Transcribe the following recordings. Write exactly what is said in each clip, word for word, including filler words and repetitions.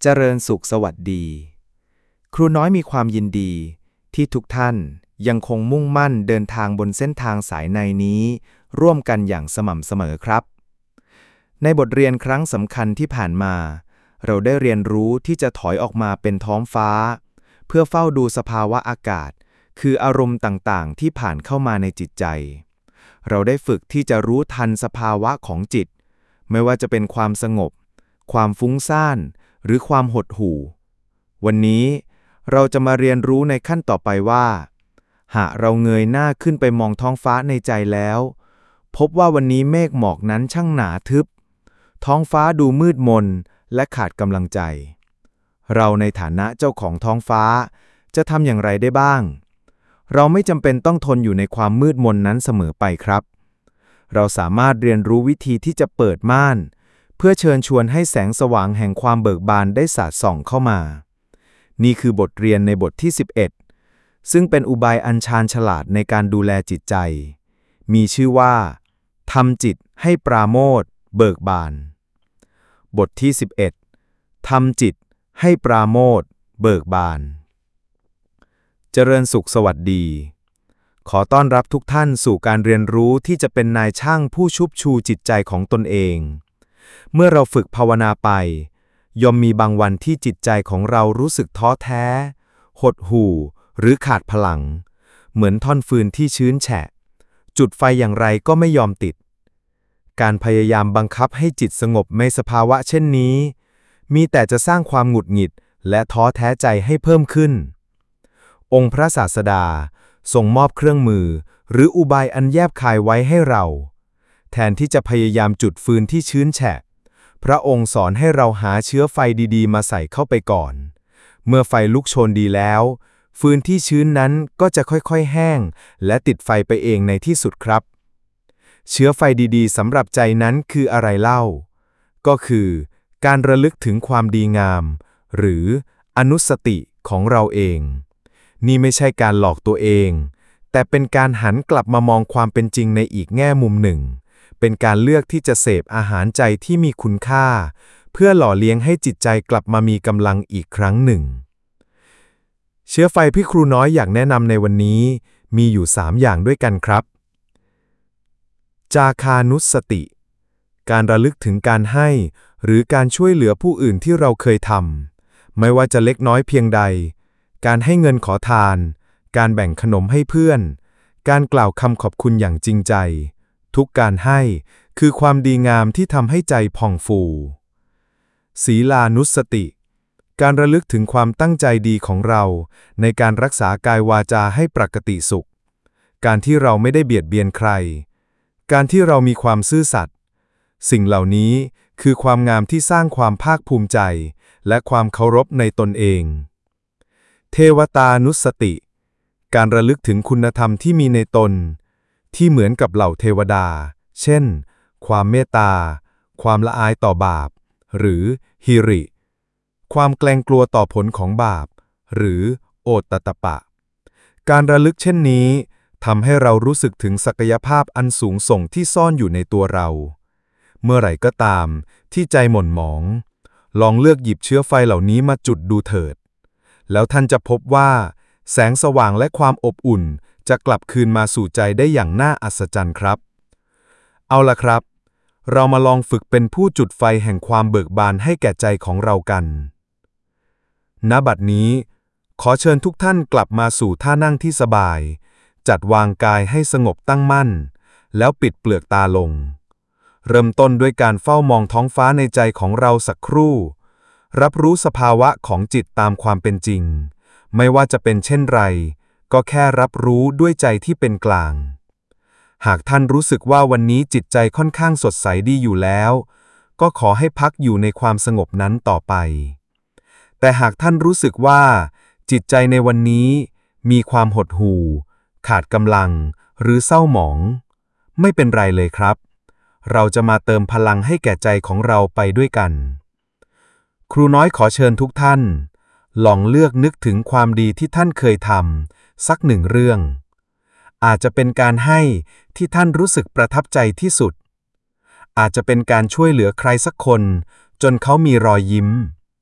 เจริญสุขสวัสดีครูน้อยมีความยินดีที่ทุกท่านยังคงมุ่งมั่นเดินทางบนเส้นทางสายในนี้ร่วมกันอย่างสม่ำเสมอครับในบทเรียนครั้งสำคัญที่ผ่านมาเราได้เรียนรู้ที่จะถอยออกมาเป็นท้องฟ้าเพื่อเฝ้าดูสภาวะอากาศคืออารมณ์ต่างๆที่ผ่านเข้ามาในจิตใจเราได้ฝึกที่จะรู้ทันสภาวะของจิตไม่ว่าจะเป็นความสงบความฟุ้งซ่านหรือความหดหู่วันนี้เราจะมาเรียนรู้ในขั้นต่อไปว่าหากเราเงยหน้าขึ้นไปมองท้องฟ้าในใจแล้วพบว่าวันนี้เมฆหมอกนั้นช่างหนาทึบท้องฟ้าดูมืดมนและขาดกำลังใจเราในฐานะเจ้าของท้องฟ้าจะทำอย่างไรได้บ้างเราไม่จำเป็นต้องทนอยู่ในความมืดมนนั้นเสมอไปครับเราสามารถเรียนรู้วิธีที่จะเปิดม่านเพื่อเชิญชวนให้แสงสว่างแห่งความเบิกบานได้สาดส่องเข้ามานี่คือบทเรียนในบทที่สิบเอ็ดซึ่งเป็นอุบายอันชาญฉลาดในการดูแลจิตใจมีชื่อว่าทำจิตให้ปราโมทย์เบิกบานบทที่สิบเอ็ดทำจิตให้ปราโมทย์เบิกบานเจริญสุขสวัสดีขอต้อนรับทุกท่านสู่การเรียนรู้ที่จะเป็นนายช่างผู้ชุบชูจิตใจของตนเองเมื่อเราฝึกภาวนาไปย่อมมีบางวันที่จิตใจของเรารู้สึกท้อแท้หดหู่หรือขาดพลังเหมือนท่อนฟืนที่ชื้นแฉะจุดไฟอย่างไรก็ไม่ยอมติดการพยายามบังคับให้จิตสงบในสภาวะเช่นนี้มีแต่จะสร้างความหงุดหงิดและท้อแท้ใจให้เพิ่มขึ้นองค์พระศาสดาทรงมอบเครื่องมือหรืออุบายอันแยบคายไว้ให้เราแทนที่จะพยายามจุดฟืนที่ชื้นแฉะพระองค์สอนให้เราหาเชื้อไฟดีๆมาใส่เข้าไปก่อนเมื่อไฟลุกโชนดีแล้วฟืนที่ชื้นนั้นก็จะค่อยๆแห้งและติดไฟไปเองในที่สุดครับเชื้อไฟดีๆสำหรับใจนั้นคืออะไรเล่าก็คือการระลึกถึงความดีงามหรืออนุสติของเราเองนี่ไม่ใช่การหลอกตัวเองแต่เป็นการหันกลับมามองความเป็นจริงในอีกแง่มุมหนึ่งเป็นการเลือกที่จะเสพอาหารใจที่มีคุณค่าเพื่อหล่อเลี้ยงให้จิตใจกลับมามีกำลังอีกครั้งหนึ่งเชื้อไฟที่ครูน้อยอยากแนะนำในวันนี้มีอยู่สามอย่างด้วยกันครับจาคานุสติการระลึกถึงการให้หรือการช่วยเหลือผู้อื่นที่เราเคยทำไม่ว่าจะเล็กน้อยเพียงใดการให้เงินขอทานการแบ่งขนมให้เพื่อนการกล่าวคำขอบคุณอย่างจริงใจทุกการให้คือความดีงามที่ทำให้ใจผ่องฟูศีลานุสติการระลึกถึงความตั้งใจดีของเราในการรักษากายวาจาให้ปกติสุขการที่เราไม่ได้เบียดเบียนใครการที่เรามีความซื่อสัตย์สิ่งเหล่านี้คือความงามที่สร้างความภาคภูมิใจและความเคารพในตนเองเทวตานุสติการระลึกถึงคุณธรรมที่มีในตนที่เหมือนกับเหล่าเทวดาเช่นความเมตตาความละอายต่อบาปหรือหิริความเกรงกลัวต่อผลของบาปหรือโอตตัตปะการระลึกเช่นนี้ทำให้เรารู้สึกถึงศักยภาพอันสูงส่งที่ซ่อนอยู่ในตัวเราเมื่อไหร่ก็ตามที่ใจหม่นหมองลองเลือกหยิบเชื้อไฟเหล่านี้มาจุดดูเถิดแล้วท่านจะพบว่าแสงสว่างและความอบอุ่นจะกลับคืนมาสู่ใจได้อย่างน่าอัศจรรย์ครับเอาล่ะครับเรามาลองฝึกเป็นผู้จุดไฟแห่งความเบิกบานให้แก่ใจของเรากันณบัดนี้ขอเชิญทุกท่านกลับมาสู่ท่านั่งที่สบายจัดวางกายให้สงบตั้งมั่นแล้วปิดเปลือกตาลงเริ่มต้นด้วยการเฝ้ามองท้องฟ้าในใจของเราสักครู่รับรู้สภาวะของจิตตามความเป็นจริงไม่ว่าจะเป็นเช่นไรก็แค่รับรู้ด้วยใจที่เป็นกลางหากท่านรู้สึกว่าวันนี้จิตใจค่อนข้างสดใสดีอยู่แล้วก็ขอให้พักอยู่ในความสงบนั้นต่อไปแต่หากท่านรู้สึกว่าจิตใจในวันนี้มีความหดหู่ขาดกำลังหรือเศร้าหมองไม่เป็นไรเลยครับเราจะมาเติมพลังให้แก่ใจของเราไปด้วยกันครูน้อยขอเชิญทุกท่านลองเลือกนึกถึงความดีที่ท่านเคยทำสักหนึ่งเรื่องอาจจะเป็นการให้ที่ท่านรู้สึกประทับใจที่สุดอาจจะเป็นการช่วยเหลือใครสักคนจนเขามีรอยยิ้ม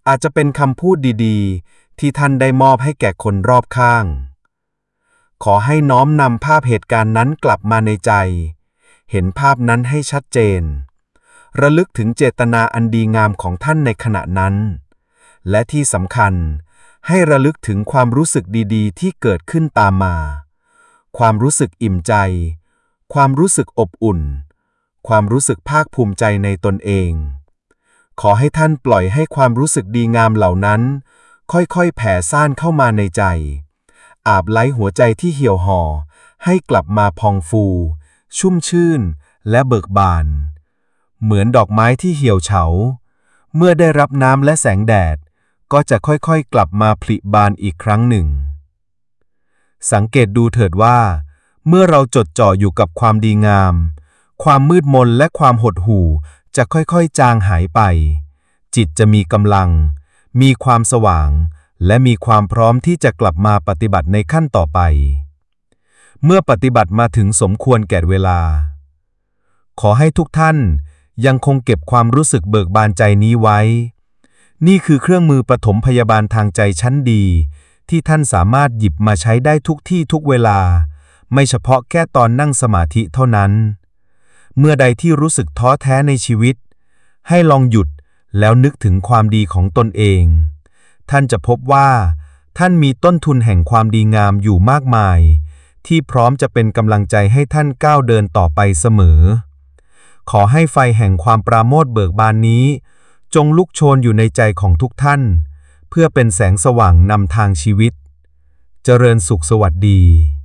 อาจจะเป็นคำพูดดีๆที่ท่านได้มอบให้แก่คนรอบข้างขอให้น้อมนำภาพเหตุการณ์นั้นกลับมาในใจเห็นภาพนั้นให้ชัดเจนระลึกถึงเจตนาอันดีงามของท่านในขณะนั้นและที่สำคัญให้ระลึกถึงความรู้สึกดีๆที่เกิดขึ้นตามมาความรู้สึกอิ่มใจความรู้สึกอบอุ่นความรู้สึกภาคภูมิใจในตนเองขอให้ท่านปล่อยให้ความรู้สึกดีงามเหล่านั้นค่อยๆแผ่ซ่านเข้ามาในใจอาบไล้หัวใจที่เหี่ยวห่อให้กลับมาพองฟูชุ่มชื่นและเบิกบานเหมือนดอกไม้ที่เหี่ยวเฉาเมื่อได้รับน้ำและแสงแดดก็จะค่อยๆกลับมาผลิบานอีกครั้งหนึ่งสังเกตดูเถิดว่าเมื่อเราจดจ่ออยู่กับความดีงามความมืดมนและความหดหู่จะค่อยๆจางหายไปจิตจะมีกำลังมีความสว่างและมีความพร้อมที่จะกลับมาปฏิบัติในขั้นต่อไปเมื่อปฏิบัติมาถึงสมควรแก่เวลาขอให้ทุกท่านยังคงเก็บความรู้สึกเบิกบานใจนี้ไว้นี่คือเครื่องมือปฐมพยาบาลทางใจชั้นดีที่ท่านสามารถหยิบมาใช้ได้ทุกที่ทุกเวลาไม่เฉพาะแค่ตอนนั่งสมาธิเท่านั้นเมื่อใดที่รู้สึกท้อแท้ในชีวิตให้ลองหยุดแล้วนึกถึงความดีของตนเองท่านจะพบว่าท่านมีต้นทุนแห่งความดีงามอยู่มากมายที่พร้อมจะเป็นกำลังใจให้ท่านก้าวเดินต่อไปเสมอขอให้ไฟแห่งความปราโมทย์เบิกบานนี้จงลุกโชนอยู่ในใจของทุกท่านเพื่อเป็นแสงสว่างนำทางชีวิตเจริญสุขสวัสดี